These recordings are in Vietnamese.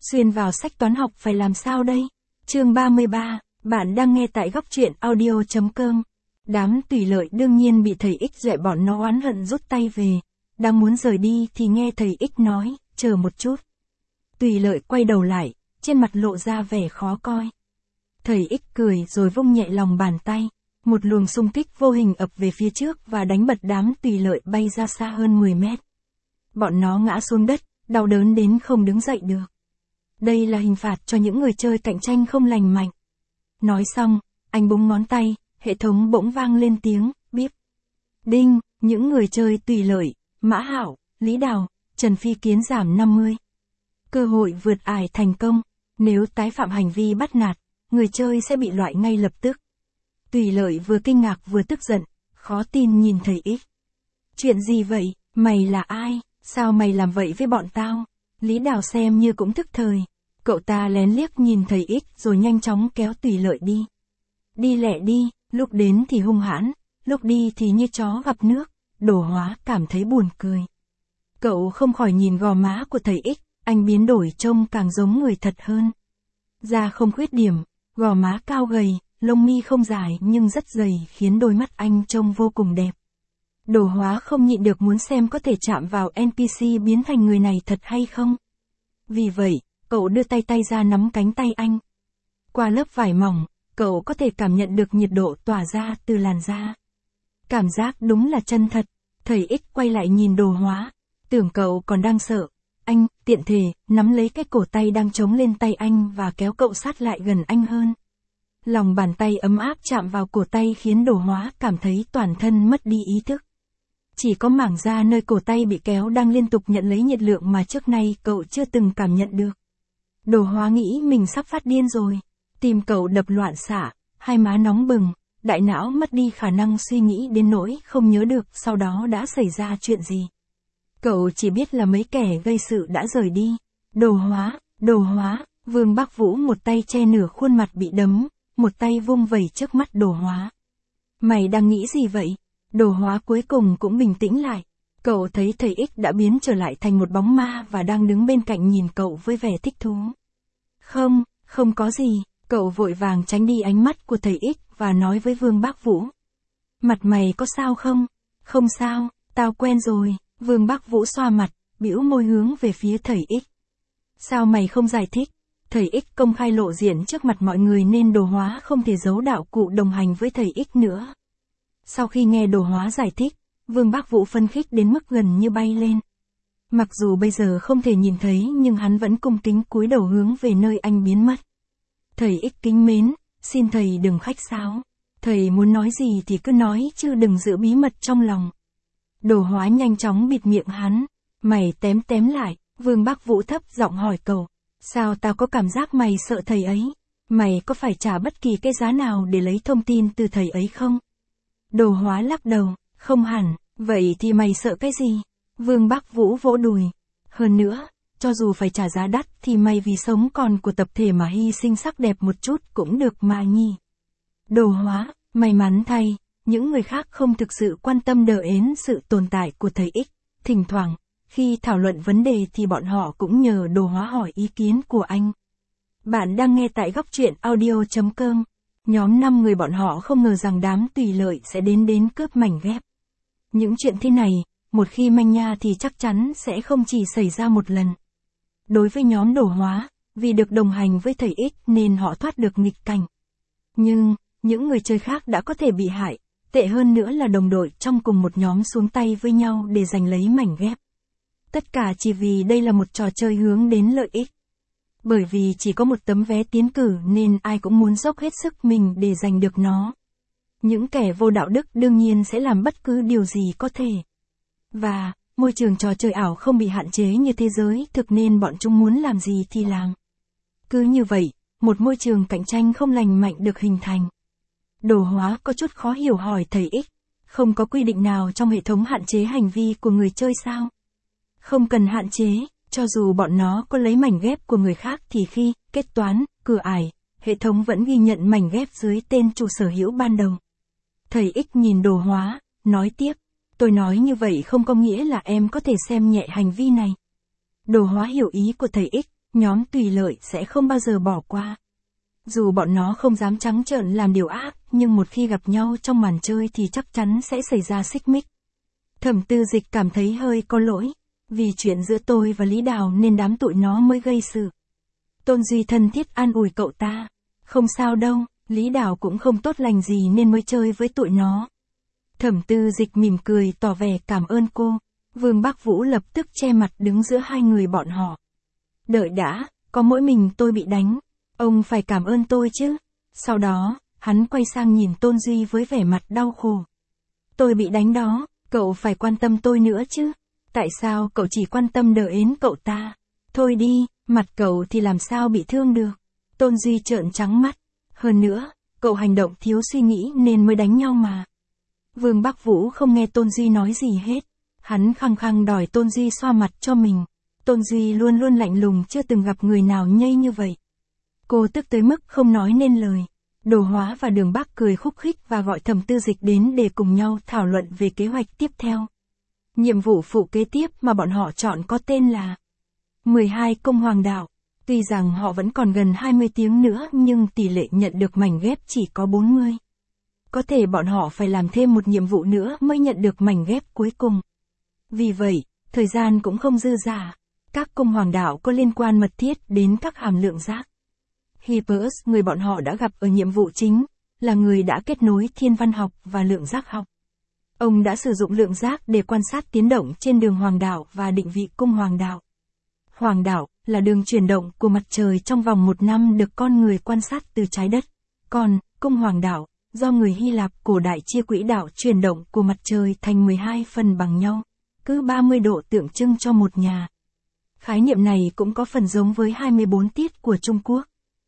Xuyên vào sách toán học phải làm sao đây? Chương 33, bạn đang nghe tại góc truyện audio.com. Đám tùy lợi đương nhiên bị thầy X dọa, bọn nó oán hận rút tay về. Đang muốn rời đi thì nghe thầy X nói, chờ một chút. Tùy lợi quay đầu lại, trên mặt lộ ra vẻ khó coi. Thầy X cười rồi vung nhẹ lòng bàn tay. Một luồng xung kích vô hình ập về phía trước và đánh bật đám tùy lợi bay ra xa hơn 10 mét. Bọn nó ngã xuống đất, đau đớn đến không đứng dậy được. Đây là hình phạt cho những người chơi cạnh tranh không lành mạnh. Nói xong, anh búng ngón tay, hệ thống bỗng vang lên tiếng, bíp. Đinh, những người chơi tùy lợi, Mã Hạo, Lý Đào, Trần Phi Kiến giảm 50. Cơ hội vượt ải thành công, nếu tái phạm hành vi bắt nạt, người chơi sẽ bị loại ngay lập tức. Tùy lợi vừa kinh ngạc vừa tức giận, khó tin nhìn thầy X. Chuyện gì vậy, mày là ai, sao mày làm vậy với bọn tao? Lý Đào xem như cũng thức thời. Cậu ta lén liếc nhìn thầy X rồi nhanh chóng kéo tùy lợi đi. Đi lẹ đi, lúc đến thì hung hãn, lúc đi thì như chó gặp nước. Đồ Hóa cảm thấy buồn cười. Cậu không khỏi nhìn gò má của thầy X, anh biến đổi trông càng giống người thật hơn. Da không khuyết điểm, gò má cao gầy, lông mi không dài nhưng rất dày khiến đôi mắt anh trông vô cùng đẹp. Đồ Hóa không nhịn được muốn xem có thể chạm vào NPC biến thành người này thật hay không. Vì vậy, cậu đưa tay ra nắm cánh tay anh. Qua lớp vải mỏng, cậu có thể cảm nhận được nhiệt độ tỏa ra từ làn da. Cảm giác đúng là chân thật. Thầy X quay lại nhìn Đồ Hóa, tưởng cậu còn đang sợ. Anh, tiện thể, nắm lấy cái cổ tay đang chống lên tay anh và kéo cậu sát lại gần anh hơn. Lòng bàn tay ấm áp chạm vào cổ tay khiến Đồ Hóa cảm thấy toàn thân mất đi ý thức. Chỉ có mảng da nơi cổ tay bị kéo đang liên tục nhận lấy nhiệt lượng mà trước nay cậu chưa từng cảm nhận được. Đồ Hóa nghĩ mình sắp phát điên rồi. Tim cậu đập loạn xạ, hai má nóng bừng, đại não mất đi khả năng suy nghĩ đến nỗi không nhớ được sau đó đã xảy ra chuyện gì. Cậu chỉ biết là mấy kẻ gây sự đã rời đi. Đồ Hóa, Vương Bắc Vũ một tay che nửa khuôn mặt bị đấm, một tay vung vẩy trước mắt Đồ Hóa. Mày đang nghĩ gì vậy? Đồ Hóa cuối cùng cũng bình tĩnh lại. Cậu thấy thầy X đã biến trở lại thành một bóng ma và đang đứng bên cạnh nhìn cậu với vẻ thích thú. Không có gì, cậu vội vàng tránh đi ánh mắt của thầy X và nói với Vương Bắc Vũ. Mặt mày có sao không? Không sao, tao quen rồi. Vương Bắc Vũ xoa mặt, bĩu môi hướng về phía thầy X. Sao mày không giải thích? Thầy X công khai lộ diện trước mặt mọi người nên Đồ Hóa không thể giấu đạo cụ đồng hành với thầy X nữa. Sau khi nghe Đồ Hóa giải thích, Vương Bắc Vũ phấn khích đến mức gần như bay lên. Mặc dù bây giờ không thể nhìn thấy nhưng hắn vẫn cung kính cúi đầu hướng về nơi anh biến mất. Thầy X kính mến, xin thầy đừng khách sáo. Thầy muốn nói gì thì cứ nói chứ đừng giữ bí mật trong lòng. Đồ Hóa nhanh chóng bịt miệng hắn. Mày tém lại, Vương Bắc Vũ thấp giọng hỏi cậu. Sao tao có cảm giác mày sợ thầy ấy? Mày có phải trả bất kỳ cái giá nào để lấy thông tin từ thầy ấy không? Đồ Hóa lắc đầu, không hẳn, vậy thì mày sợ cái gì? Vương Bắc Vũ vỗ đùi. Hơn nữa, cho dù phải trả giá đắt thì mày vì sống còn của tập thể mà hy sinh sắc đẹp một chút cũng được mà nhỉ. Đồ Hóa, may mắn thay, những người khác không thực sự quan tâm đến sự tồn tại của thầy X. Thỉnh thoảng, khi thảo luận vấn đề thì bọn họ cũng nhờ Đồ Hóa hỏi ý kiến của anh. Bạn đang nghe tại góc truyện audio.com. Nhóm 5 người bọn họ không ngờ rằng đám tùy lợi sẽ đến cướp mảnh ghép. Những chuyện thế này, một khi manh nha thì chắc chắn sẽ không chỉ xảy ra một lần. Đối với nhóm Đồ Hóa, vì được đồng hành với thầy X nên họ thoát được nghịch cảnh. Nhưng, những người chơi khác đã có thể bị hại, tệ hơn nữa là đồng đội trong cùng một nhóm xuống tay với nhau để giành lấy mảnh ghép. Tất cả chỉ vì đây là một trò chơi hướng đến lợi ích. Bởi vì chỉ có một tấm vé tiến cử nên ai cũng muốn dốc hết sức mình để giành được nó. Những kẻ vô đạo đức đương nhiên sẽ làm bất cứ điều gì có thể. Và, môi trường trò chơi ảo không bị hạn chế như thế giới thực nên bọn chúng muốn làm gì thì làm. Cứ như vậy, một môi trường cạnh tranh không lành mạnh được hình thành. Đồ Hóa có chút khó hiểu hỏi thầy X, không có quy định nào trong hệ thống hạn chế hành vi của người chơi sao? Không cần hạn chế, cho dù bọn nó có lấy mảnh ghép của người khác thì khi kết toán, cửa ải, hệ thống vẫn ghi nhận mảnh ghép dưới tên chủ sở hữu ban đầu. Thầy X nhìn Đồ Hóa, nói tiếp, tôi nói như vậy không có nghĩa là em có thể xem nhẹ hành vi này. Đồ Hóa hiểu ý của thầy X, nhóm Tùy Lợi sẽ không bao giờ bỏ qua. Dù bọn nó không dám trắng trợn làm điều ác, nhưng một khi gặp nhau trong màn chơi thì chắc chắn sẽ xảy ra xích mích. Thẩm Tư Dịch cảm thấy hơi có lỗi, vì chuyện giữa tôi và Lý Đào nên đám tụi nó mới gây sự. Tôn Duy thân thiết an ủi cậu ta, không sao đâu, Lý Đào cũng không tốt lành gì nên mới chơi với tụi nó. Thẩm Tư Dịch mỉm cười tỏ vẻ cảm ơn cô, Vương Bắc Vũ lập tức che mặt đứng giữa hai người bọn họ. Đợi đã, có mỗi mình tôi bị đánh, ông phải cảm ơn tôi chứ. Sau đó, hắn quay sang nhìn Tôn Duy với vẻ mặt đau khổ. Tôi bị đánh đó, cậu phải quan tâm tôi nữa chứ. Tại sao cậu chỉ quan tâm đờ ến cậu ta? Thôi đi, mặt cậu thì làm sao bị thương được. Tôn Duy trợn trắng mắt. Hơn nữa, cậu hành động thiếu suy nghĩ nên mới đánh nhau mà. Vương Bắc Vũ không nghe Tôn Duy nói gì hết. Hắn khăng khăng đòi Tôn Duy xoa mặt cho mình. Tôn Duy luôn luôn lạnh lùng, chưa từng gặp người nào nhây như vậy. Cô tức tới mức không nói nên lời. Đồ Hóa và Đường Bắc cười khúc khích và gọi Thẩm Tư Dịch đến để cùng nhau thảo luận về kế hoạch tiếp theo. Nhiệm vụ phụ kế tiếp mà bọn họ chọn có tên là 12 Công Hoàng Đạo. Tuy rằng họ vẫn còn gần 20 tiếng nữa nhưng tỷ lệ nhận được mảnh ghép chỉ có 40. Có thể bọn họ phải làm thêm một nhiệm vụ nữa mới nhận được mảnh ghép cuối cùng. Vì vậy, thời gian cũng không dư dả. Các công hoàng đạo có liên quan mật thiết đến các hàm lượng giác. Hippius, người bọn họ đã gặp ở nhiệm vụ chính, là người đã kết nối thiên văn học và lượng giác học. Ông đã sử dụng lượng giác để quan sát tiến động trên đường hoàng đạo và định vị cung hoàng đạo. Hoàng đạo là đường chuyển động của mặt trời trong vòng một năm được con người quan sát từ trái đất. Còn, cung hoàng đạo, do người Hy Lạp cổ đại chia quỹ đạo chuyển động của mặt trời thành 12 phần bằng nhau, cứ 30 độ tượng trưng cho một nhà. Khái niệm này cũng có phần giống với 24 tiết của Trung Quốc.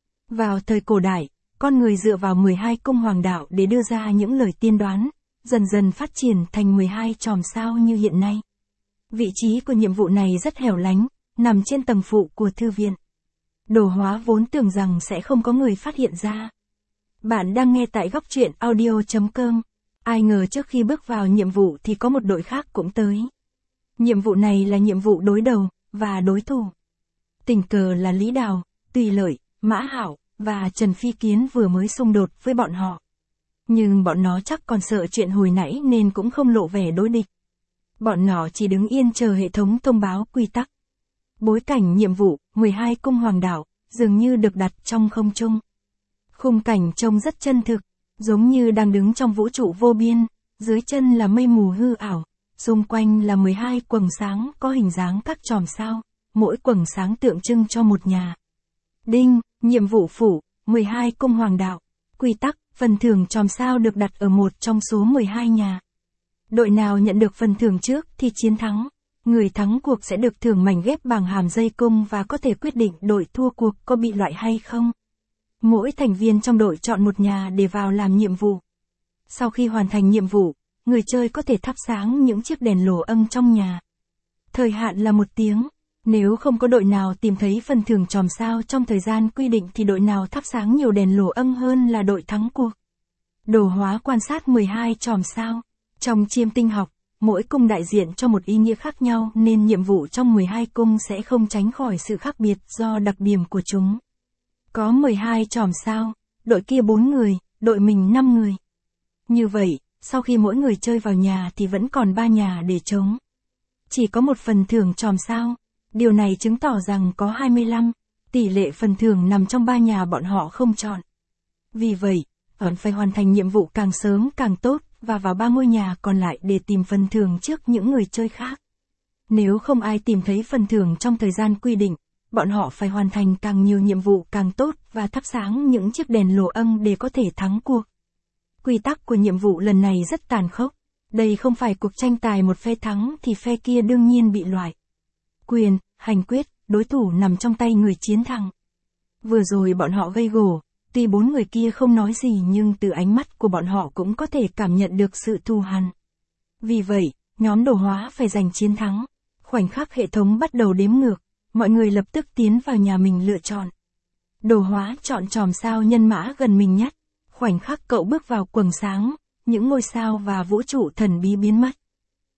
Vào thời cổ đại, con người dựa vào 12 cung hoàng đạo để đưa ra những lời tiên đoán, dần dần phát triển thành 12 chòm sao như hiện nay. Vị trí của nhiệm vụ này rất hẻo lánh, nằm trên tầng phụ của thư viện. Đồ Hóa vốn tưởng rằng sẽ không có người phát hiện ra. Bạn đang nghe tại góc truyện audio.com. Ai ngờ trước khi bước vào nhiệm vụ thì có một đội khác cũng tới. Nhiệm vụ này là nhiệm vụ đối đầu và đối thủ. Tình cờ là Lý Đào, Tùy Lợi, Mã Hảo và Trần Phi Kiến vừa mới xung đột với bọn họ. Nhưng bọn nó chắc còn sợ chuyện hồi nãy nên cũng không lộ vẻ đối địch. Bọn nó chỉ đứng yên chờ hệ thống thông báo quy tắc. Bối cảnh nhiệm vụ 12 cung hoàng đạo dường như được đặt trong không trung. Khung cảnh trông rất chân thực, giống như đang đứng trong vũ trụ vô biên, dưới chân là mây mù hư ảo, xung quanh là 12 quầng sáng có hình dáng các chòm sao, mỗi quầng sáng tượng trưng cho một nhà. Đinh, nhiệm vụ phụ, 12 cung hoàng đạo. Quy tắc, phần thưởng chòm sao được đặt ở một trong số 12 nhà. Đội nào nhận được phần thưởng trước thì chiến thắng. Người thắng cuộc sẽ được thưởng mảnh ghép bằng hàm dây cung và có thể quyết định đội thua cuộc có bị loại hay không. Mỗi thành viên trong đội chọn một nhà để vào làm nhiệm vụ. Sau khi hoàn thành nhiệm vụ, người chơi có thể thắp sáng những chiếc đèn lồ âm trong nhà. Thời hạn là 1 tiếng. Nếu không có đội nào tìm thấy phần thưởng chòm sao trong thời gian quy định thì đội nào thắp sáng nhiều đèn lồ âm hơn là đội thắng cuộc. Đồ Hóa quan sát 12 chòm sao. Trong chiêm tinh học, mỗi cung đại diện cho một ý nghĩa khác nhau nên nhiệm vụ trong 12 cung sẽ không tránh khỏi sự khác biệt do đặc điểm của chúng. Có 12 chòm sao, đội kia 4 người, đội mình 5 người. Như vậy, sau khi mỗi người chơi vào nhà thì vẫn còn 3 nhà để trống. Chỉ có một phần thưởng chòm sao, điều này chứng tỏ rằng có 25, tỷ lệ phần thưởng nằm trong 3 nhà bọn họ không chọn. Vì vậy, bọn phải hoàn thành nhiệm vụ càng sớm càng tốt, và vào 3 ngôi nhà còn lại để tìm phần thưởng trước những người chơi khác. Nếu không ai tìm thấy phần thưởng trong thời gian quy định, bọn họ phải hoàn thành càng nhiều nhiệm vụ càng tốt và thắp sáng những chiếc đèn lồ âm để có thể thắng cuộc. Quy tắc của nhiệm vụ lần này rất tàn khốc. Đây không phải cuộc tranh tài một phe thắng thì phe kia đương nhiên bị loại. Quyền, hành quyết, đối thủ nằm trong tay người chiến thắng. Vừa rồi bọn họ gây gổ, tuy 4 người kia không nói gì nhưng từ ánh mắt của bọn họ cũng có thể cảm nhận được sự thù hằn. Vì vậy, nhóm Đồ Hóa phải giành chiến thắng. Khoảnh khắc hệ thống bắt đầu đếm ngược, mọi người lập tức tiến vào nhà mình lựa chọn. Đồ Hóa chọn chòm sao nhân mã gần mình nhất. Khoảnh khắc cậu bước vào quầng sáng, những ngôi sao và vũ trụ thần bí biến mất.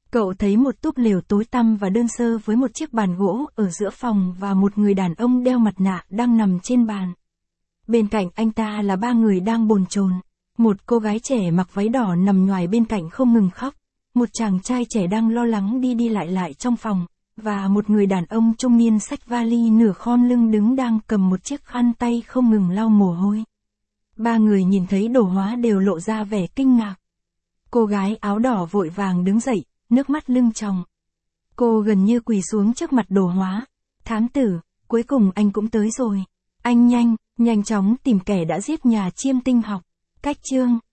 Cậu thấy một túp lều tối tăm và đơn sơ với một chiếc bàn gỗ ở giữa phòng và một người đàn ông đeo mặt nạ đang nằm trên bàn. Bên cạnh anh ta là 3 người đang bồn chồn. Một cô gái trẻ mặc váy đỏ nằm nhoài bên cạnh không ngừng khóc. Một chàng trai trẻ đang lo lắng đi đi lại trong phòng. Và một người đàn ông trung niên xách vali nửa khom lưng đứng đang cầm một chiếc khăn tay không ngừng lau mồ hôi. 3 người nhìn thấy Đồ Hóa đều lộ ra vẻ kinh ngạc. Cô gái áo đỏ vội vàng đứng dậy, nước mắt lưng tròng. Cô gần như quỳ xuống trước mặt Đồ Hóa. Thám tử, cuối cùng anh cũng tới rồi. Anh nhanh chóng tìm kẻ đã giết nhà Chiêm Tinh Học. Cách chương